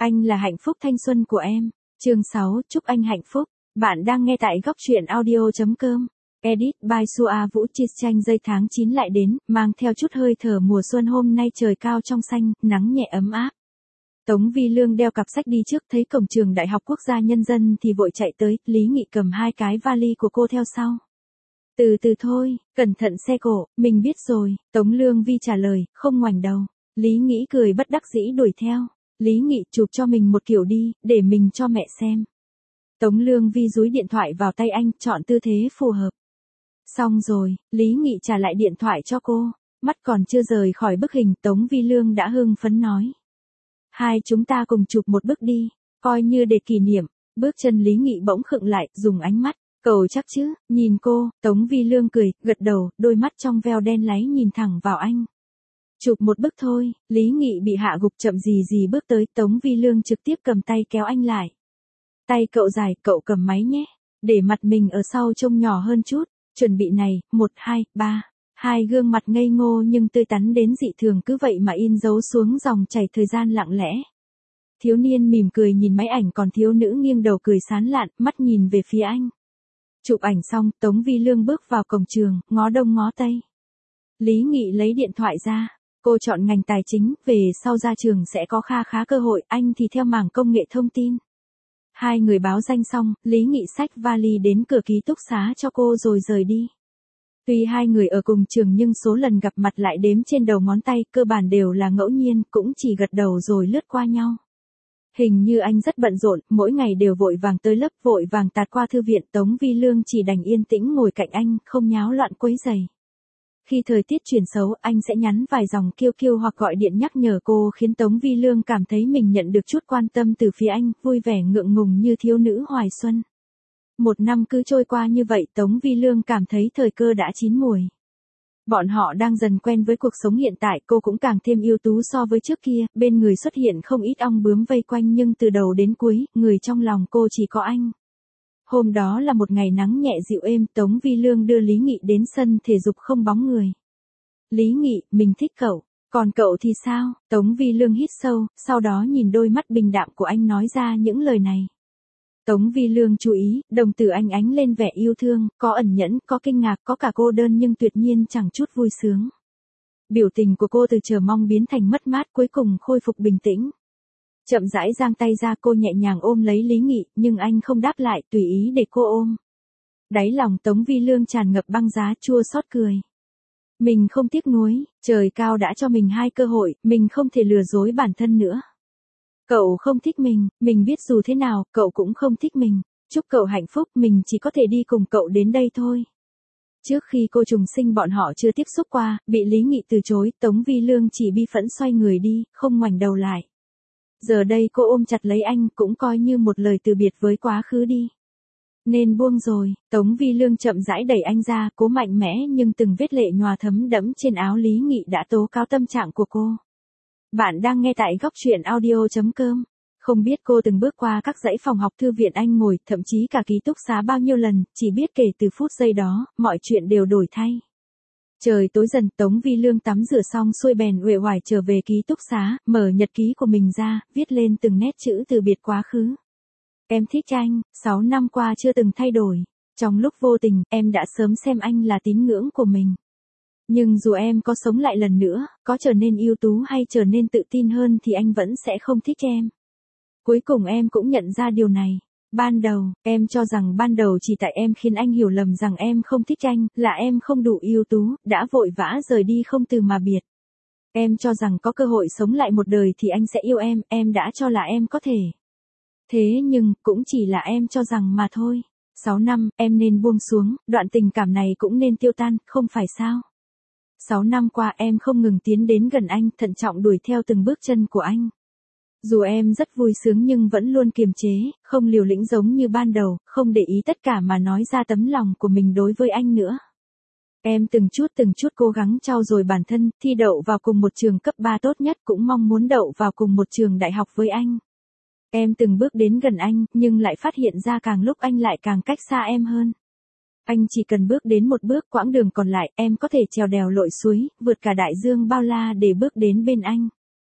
Anh là hạnh phúc thanh xuân của em. Chương 6, chúc anh hạnh phúc. Bạn đang nghe tại góc truyện audio.com. Edit by Sua Vũ. Chia tranh dây tháng 9 lại đến, mang theo chút hơi thở mùa xuân. Hôm nay trời cao trong xanh, nắng nhẹ ấm áp. Tống Vi Lương đeo cặp sách đi trước, thấy cổng trường Đại học Quốc gia Nhân dân thì vội chạy tới. Lý Nghị cầm hai cái vali của cô theo sau. Từ từ thôi, cẩn thận xe cộ, mình biết rồi. Tống Lương Vi trả lời, không ngoảnh đầu. Lý Nghị cười bất đắc dĩ đuổi theo. Lý Nghị chụp cho mình một kiểu đi, để mình cho mẹ xem. Tống Lương Vi dúi điện thoại vào tay anh, chọn tư thế phù hợp. Xong rồi, Lý Nghị trả lại điện thoại cho cô. Mắt còn chưa rời khỏi bức hình, Tống Vi Lương đã hưng phấn nói. Hai chúng ta cùng chụp một bức đi, coi như để kỷ niệm. Bước chân Lý Nghị bỗng khựng lại, dùng ánh mắt. Cậu chắc chứ, nhìn cô. Tống Vi Lương cười, gật đầu, đôi mắt trong veo đen láy nhìn thẳng vào anh. Chụp một bức thôi. Lý Nghị bị hạ gục, chậm gì bước tới. Tống Vi Lương trực tiếp cầm tay kéo anh lại. Tay cậu dài, cậu cầm máy nhé. Để mặt mình ở sau trông nhỏ hơn chút. Chuẩn bị này, 1, 2, 3. Hai gương mặt ngây ngô nhưng tươi tắn đến dị thường cứ vậy mà in dấu xuống dòng chảy thời gian lặng lẽ. Thiếu niên mỉm cười nhìn máy ảnh, còn thiếu nữ nghiêng đầu cười sán lạn, mắt nhìn về phía anh. Chụp ảnh xong, Tống Vi Lương bước vào cổng trường, ngó đông ngó tây. Lý Nghị lấy điện thoại ra. Cô chọn ngành tài chính, về sau ra trường sẽ có khá cơ hội, anh thì theo mảng công nghệ thông tin. Hai người báo danh xong, Lý Nghị xách vali đến cửa ký túc xá cho cô rồi rời đi. Tuy hai người ở cùng trường nhưng số lần gặp mặt lại đếm trên đầu ngón tay, cơ bản đều là ngẫu nhiên, cũng chỉ gật đầu rồi lướt qua nhau. Hình như anh rất bận rộn, mỗi ngày đều vội vàng tới lớp, vội vàng tạt qua thư viện. Tống Vi Lương chỉ đành yên tĩnh ngồi cạnh anh, không nháo loạn quấy rầy. Khi thời tiết chuyển xấu, anh sẽ nhắn vài dòng kêu hoặc gọi điện nhắc nhở cô, khiến Tống Vi Lương cảm thấy mình nhận được chút quan tâm từ phía anh, vui vẻ ngượng ngùng như thiếu nữ hoài xuân. Một năm cứ trôi qua như vậy, Tống Vi Lương cảm thấy thời cơ đã chín muồi. Bọn họ đang dần quen với cuộc sống hiện tại, cô cũng càng thêm ưu tú so với trước kia, bên người xuất hiện không ít ong bướm vây quanh nhưng từ đầu đến cuối, người trong lòng cô chỉ có anh. Hôm đó là một ngày nắng nhẹ dịu êm, Tống Vi Lương đưa Lý Nghị đến sân thể dục không bóng người. Lý Nghị, mình thích cậu, còn cậu thì sao? Tống Vi Lương hít sâu, sau đó nhìn đôi mắt bình đạm của anh nói ra những lời này. Tống Vi Lương chú ý, đồng tử anh ánh lên vẻ yêu thương, có ẩn nhẫn, có kinh ngạc, có cả cô đơn nhưng tuyệt nhiên chẳng chút vui sướng. Biểu tình của cô từ chờ mong biến thành mất mát, cuối cùng khôi phục bình tĩnh. Chậm rãi giang tay ra, cô nhẹ nhàng ôm lấy Lý Nghị, nhưng anh không đáp lại, tùy ý để cô ôm. Đáy lòng Tống Vi Lương tràn ngập băng giá, chua xót cười. Mình không tiếc nuối, trời cao đã cho mình hai cơ hội, mình không thể lừa dối bản thân nữa. Cậu không thích mình biết dù thế nào, cậu cũng không thích mình. Chúc cậu hạnh phúc, mình chỉ có thể đi cùng cậu đến đây thôi. Trước khi cô trùng sinh bọn họ chưa tiếp xúc qua, bị Lý Nghị từ chối, Tống Vi Lương chỉ bi phẫn xoay người đi, không ngoảnh đầu lại. Giờ đây cô ôm chặt lấy anh, cũng coi như một lời từ biệt với quá khứ đi. Nên buông rồi. Tống Vi Lương chậm rãi đẩy anh ra, cố mạnh mẽ nhưng từng vết lệ nhòa thấm đẫm trên áo Lý Nghị đã tố cáo tâm trạng của cô. Bạn đang nghe tại góc truyện audio.com. Không biết cô từng bước qua các dãy phòng học thư viện anh ngồi, thậm chí cả ký túc xá bao nhiêu lần, chỉ biết kể từ phút giây đó, mọi chuyện đều đổi thay. Trời tối dần, Tống Vi Lương tắm rửa xong xuôi bèn uể oải trở về ký túc xá, mở nhật ký của mình ra, viết lên từng nét chữ từ biệt quá khứ. Em thích anh, 6 năm qua chưa từng thay đổi. Trong lúc vô tình, em đã sớm xem anh là tín ngưỡng của mình. Nhưng dù em có sống lại lần nữa, có trở nên ưu tú hay trở nên tự tin hơn thì anh vẫn sẽ không thích em. Cuối cùng em cũng nhận ra điều này. Ban đầu, em cho rằng ban đầu chỉ tại em khiến anh hiểu lầm rằng em không thích anh, là em không đủ ưu tú, đã vội vã rời đi không từ mà biệt. Em cho rằng có cơ hội sống lại một đời thì anh sẽ yêu em đã cho là em có thể. Thế nhưng, cũng chỉ là em cho rằng mà thôi. 6 năm, em nên buông xuống, đoạn tình cảm này cũng nên tiêu tan, không phải sao? 6 năm qua em không ngừng tiến đến gần anh, thận trọng đuổi theo từng bước chân của anh. Dù em rất vui sướng nhưng vẫn luôn kiềm chế, không liều lĩnh giống như ban đầu, không để ý tất cả mà nói ra tấm lòng của mình đối với anh nữa. Em từng chút cố gắng trau dồi bản thân, thi đậu vào cùng một trường cấp 3 tốt nhất, cũng mong muốn đậu vào cùng một trường đại học với anh. Em từng bước đến gần anh, nhưng lại phát hiện ra càng lúc anh lại càng cách xa em hơn. Anh chỉ cần bước đến một bước, quãng đường còn lại, em có thể trèo đèo lội suối, vượt cả đại dương bao la để bước đến bên anh.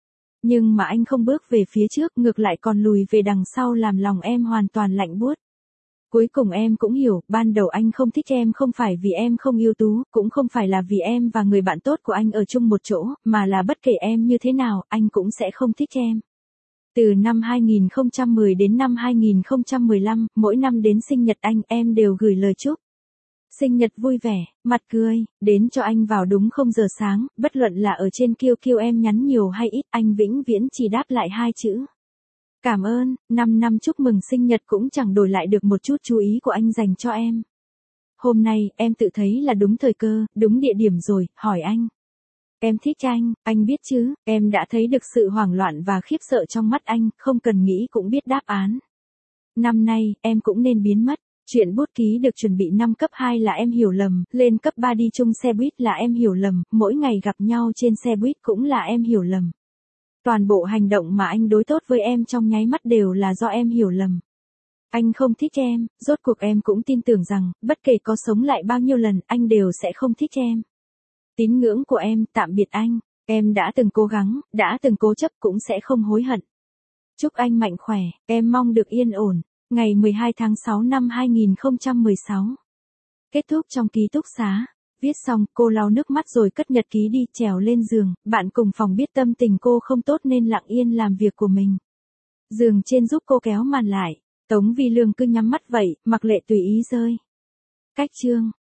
Nhưng mà anh không bước về phía trước, ngược lại còn lùi về đằng sau làm lòng em hoàn toàn lạnh buốt. Cuối cùng em cũng hiểu, ban đầu anh không thích em không phải vì em không ưu tú, cũng không phải là vì em và người bạn tốt của anh ở chung một chỗ, mà là bất kể em như thế nào, anh cũng sẽ không thích em. Từ năm 2010 đến năm 2015, mỗi năm đến sinh nhật anh, em đều gửi lời chúc sinh nhật vui vẻ, mặt cười, đến cho anh vào đúng 0 giờ sáng, bất luận là ở trên QQ em nhắn nhiều hay ít, anh vĩnh viễn chỉ đáp lại 2 chữ. Cảm ơn, 5 năm chúc mừng sinh nhật cũng chẳng đổi lại được một chút chú ý của anh dành cho em. Hôm nay, em tự thấy là đúng thời cơ, đúng địa điểm rồi, hỏi anh. Em thích anh biết chứ, em đã thấy được sự hoảng loạn và khiếp sợ trong mắt anh, không cần nghĩ cũng biết đáp án. Năm nay, em cũng nên biến mất. Chuyện bút ký được chuẩn bị năm cấp 2 là em hiểu lầm, lên cấp 3 đi chung xe buýt là em hiểu lầm, mỗi ngày gặp nhau trên xe buýt cũng là em hiểu lầm. Toàn bộ hành động mà anh đối tốt với em trong nháy mắt đều là do em hiểu lầm. Anh không thích em, rốt cuộc em cũng tin tưởng rằng, bất kể có sống lại bao nhiêu lần, anh đều sẽ không thích em. Tín ngưỡng của em, tạm biệt anh, em đã từng cố gắng, đã từng cố chấp cũng sẽ không hối hận. Chúc anh mạnh khỏe, em mong được yên ổn. Ngày 12 tháng 6 năm 2016. Kết thúc trong ký túc xá. Viết xong, cô lau nước mắt rồi cất nhật ký đi, trèo lên giường, bạn cùng phòng biết tâm tình cô không tốt nên lặng yên làm việc của mình. Giường trên giúp cô kéo màn lại, Tống Vi Lương cứ nhắm mắt vậy, mặc lệ tùy ý rơi. Cách chương.